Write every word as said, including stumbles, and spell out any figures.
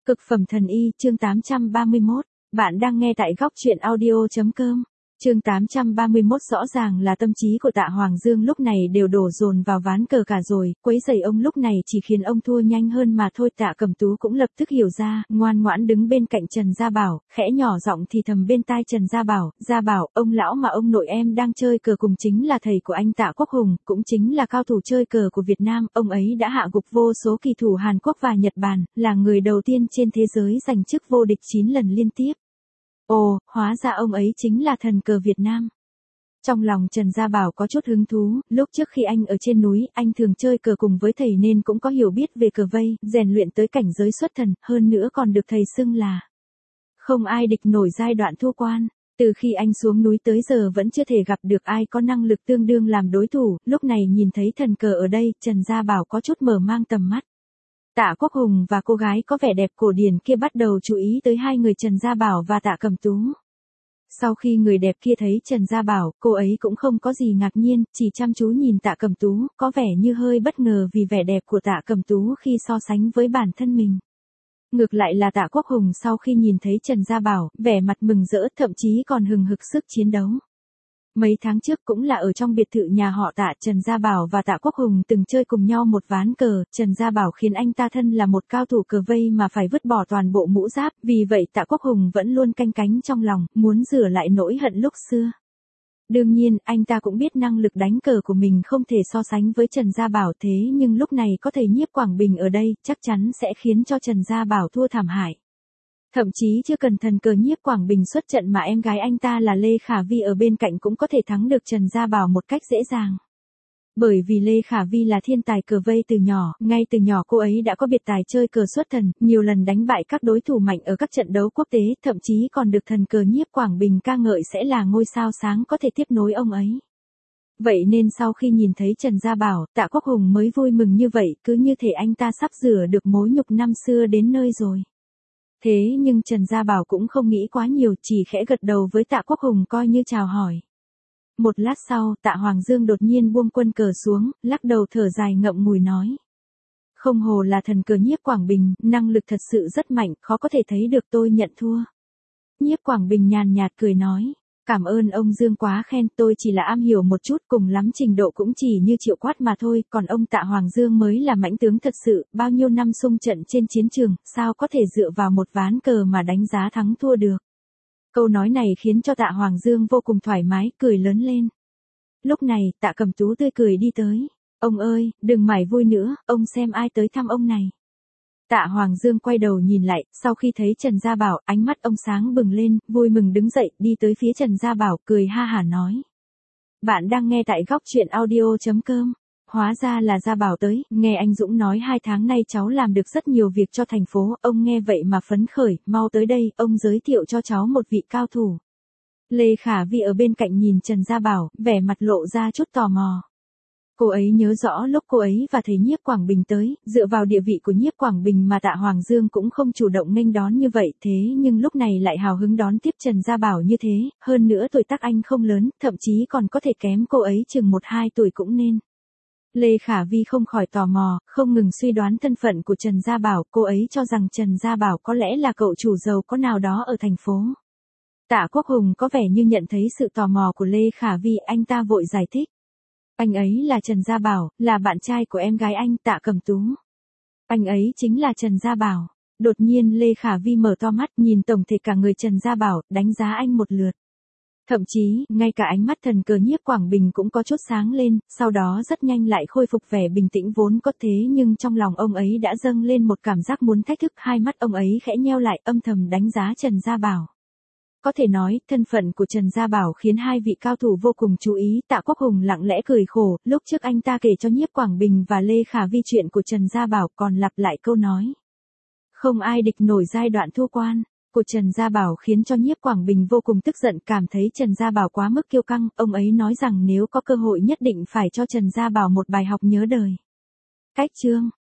Cực phẩm thần y, chương tám trăm ba mươi mốt. Bạn đang nghe tại góc truyện audio.com. Chương tám trăm ba mươi mốt rõ ràng là tâm trí của Tạ Hoàng Dương lúc này đều đổ dồn vào ván cờ cả rồi, quấy rầy ông lúc này chỉ khiến ông thua nhanh hơn mà thôi. Tạ Cẩm Tú cũng lập tức hiểu ra, ngoan ngoãn đứng bên cạnh Trần Gia Bảo, khẽ nhỏ giọng thì thầm bên tai Trần Gia Bảo, Gia Bảo, ông lão mà ông nội em đang chơi cờ cùng chính là thầy của anh Tạ Quốc Hùng, cũng chính là cao thủ chơi cờ của Việt Nam, ông ấy đã hạ gục vô số kỳ thủ Hàn Quốc và Nhật Bản, là người đầu tiên trên thế giới giành chức vô địch chín lần liên tiếp. Ồ, hóa ra ông ấy chính là thần cờ Việt Nam. Trong lòng Trần Gia Bảo có chút hứng thú, lúc trước khi anh ở trên núi, anh thường chơi cờ cùng với thầy nên cũng có hiểu biết về cờ vây, rèn luyện tới cảnh giới xuất thần, hơn nữa còn được thầy xưng là không ai địch nổi giai đoạn thu quan. Từ khi anh xuống núi tới giờ vẫn chưa thể gặp được ai có năng lực tương đương làm đối thủ, lúc này nhìn thấy thần cờ ở đây, Trần Gia Bảo có chút mở mang tầm mắt. Tạ Quốc Hùng và cô gái có vẻ đẹp cổ điển kia bắt đầu chú ý tới hai người Trần Gia Bảo và Tạ Cẩm Tú. Sau khi người đẹp kia thấy Trần Gia Bảo, cô ấy cũng không có gì ngạc nhiên, chỉ chăm chú nhìn Tạ Cẩm Tú, có vẻ như hơi bất ngờ vì vẻ đẹp của Tạ Cẩm Tú khi so sánh với bản thân mình. Ngược lại là Tạ Quốc Hùng sau khi nhìn thấy Trần Gia Bảo, vẻ mặt mừng rỡ, thậm chí còn hừng hực sức chiến đấu. Mấy tháng trước cũng là ở trong biệt thự nhà họ Tạ, Trần Gia Bảo và Tạ Quốc Hùng từng chơi cùng nhau một ván cờ, Trần Gia Bảo khiến anh ta thân là một cao thủ cờ vây mà phải vứt bỏ toàn bộ mũ giáp, vì vậy Tạ Quốc Hùng vẫn luôn canh cánh trong lòng, muốn rửa lại nỗi hận lúc xưa. Đương nhiên, anh ta cũng biết năng lực đánh cờ của mình không thể so sánh với Trần Gia Bảo, thế nhưng lúc này có thầy Nhiếp Quảng Bình ở đây, chắc chắn sẽ khiến cho Trần Gia Bảo thua thảm hại. Thậm chí chưa cần thần cờ Nhiếp Quảng Bình xuất trận mà em gái anh ta là Lê Khả Vi ở bên cạnh cũng có thể thắng được Trần Gia Bảo một cách dễ dàng. Bởi vì Lê Khả Vi là thiên tài cờ vây từ nhỏ, ngay từ nhỏ cô ấy đã có biệt tài chơi cờ xuất thần, nhiều lần đánh bại các đối thủ mạnh ở các trận đấu quốc tế, thậm chí còn được thần cờ Nhiếp Quảng Bình ca ngợi sẽ là ngôi sao sáng có thể tiếp nối ông ấy. Vậy nên sau khi nhìn thấy Trần Gia Bảo, Tạ Quốc Hùng mới vui mừng như vậy, cứ như thể anh ta sắp rửa được mối nhục năm xưa đến nơi rồi. Thế nhưng Trần Gia Bảo cũng không nghĩ quá nhiều, chỉ khẽ gật đầu với Tạ Quốc Hùng coi như chào hỏi. Một lát sau, Tạ Hoàng Dương đột nhiên buông quân cờ xuống, lắc đầu thở dài ngậm ngùi nói. Không hồ là thần cờ Nhiếp Quảng Bình, năng lực thật sự rất mạnh, khó có thể thấy được, tôi nhận thua. Nhiếp Quảng Bình nhàn nhạt cười nói. Cảm ơn ông Dương quá khen, tôi chỉ là am hiểu một chút, cùng lắm trình độ cũng chỉ như Triệu Quát mà thôi, còn ông Tạ Hoàng Dương mới là mãnh tướng thật sự, bao nhiêu năm xung trận trên chiến trường, sao có thể dựa vào một ván cờ mà đánh giá thắng thua được. Câu nói này khiến cho Tạ Hoàng Dương vô cùng thoải mái, cười lớn lên. Lúc này, Tạ Cẩm Tú tươi cười đi tới. Ông ơi, đừng mải vui nữa, ông xem ai tới thăm ông này. Tạ Hoàng Dương quay đầu nhìn lại, sau khi thấy Trần Gia Bảo, ánh mắt ông sáng bừng lên, vui mừng đứng dậy, đi tới phía Trần Gia Bảo, cười ha hả nói. Bạn đang nghe tại góc truyện audio.com. Hóa ra là Gia Bảo tới, nghe anh Dũng nói hai tháng nay cháu làm được rất nhiều việc cho thành phố, ông nghe vậy mà phấn khởi, mau tới đây, ông giới thiệu cho cháu một vị cao thủ. Lê Khả Vi ở bên cạnh nhìn Trần Gia Bảo, vẻ mặt lộ ra chút tò mò. Cô ấy nhớ rõ lúc cô ấy và thầy Nhiếp Quảng Bình tới, dựa vào địa vị của Nhiếp Quảng Bình mà Tạ Hoàng Dương cũng không chủ động nghênh đón như vậy, thế nhưng lúc này lại hào hứng đón tiếp Trần Gia Bảo như thế, hơn nữa tuổi tác anh không lớn, thậm chí còn có thể kém cô ấy chừng một hai tuổi cũng nên. Lê Khả Vi không khỏi tò mò, không ngừng suy đoán thân phận của Trần Gia Bảo, cô ấy cho rằng Trần Gia Bảo có lẽ là cậu chủ giàu có nào đó ở thành phố. Tạ Quốc Hùng có vẻ như nhận thấy sự tò mò của Lê Khả Vi, anh ta vội giải thích. Anh ấy là Trần Gia Bảo, là bạn trai của em gái anh, Tạ Cẩm Tú. Anh ấy chính là Trần Gia Bảo. Đột nhiên Lê Khả Vi mở to mắt, nhìn tổng thể cả người Trần Gia Bảo, đánh giá anh một lượt. Thậm chí, ngay cả ánh mắt thần cờ Nhiếp Quảng Bình cũng có chút sáng lên, sau đó rất nhanh lại khôi phục vẻ bình tĩnh vốn có, thế nhưng trong lòng ông ấy đã dâng lên một cảm giác muốn thách thức, hai mắt ông ấy khẽ nheo lại, âm thầm đánh giá Trần Gia Bảo. Có thể nói, thân phận của Trần Gia Bảo khiến hai vị cao thủ vô cùng chú ý, Tạ Quốc Hùng lặng lẽ cười khổ, lúc trước anh ta kể cho Nhiếp Quảng Bình và Lê Khả Vi chuyện của Trần Gia Bảo, còn lặp lại câu nói. Không ai địch nổi giai đoạn thua quan, của Trần Gia Bảo khiến cho Nhiếp Quảng Bình vô cùng tức giận, cảm thấy Trần Gia Bảo quá mức kiêu căng, ông ấy nói rằng nếu có cơ hội nhất định phải cho Trần Gia Bảo một bài học nhớ đời. Cách chương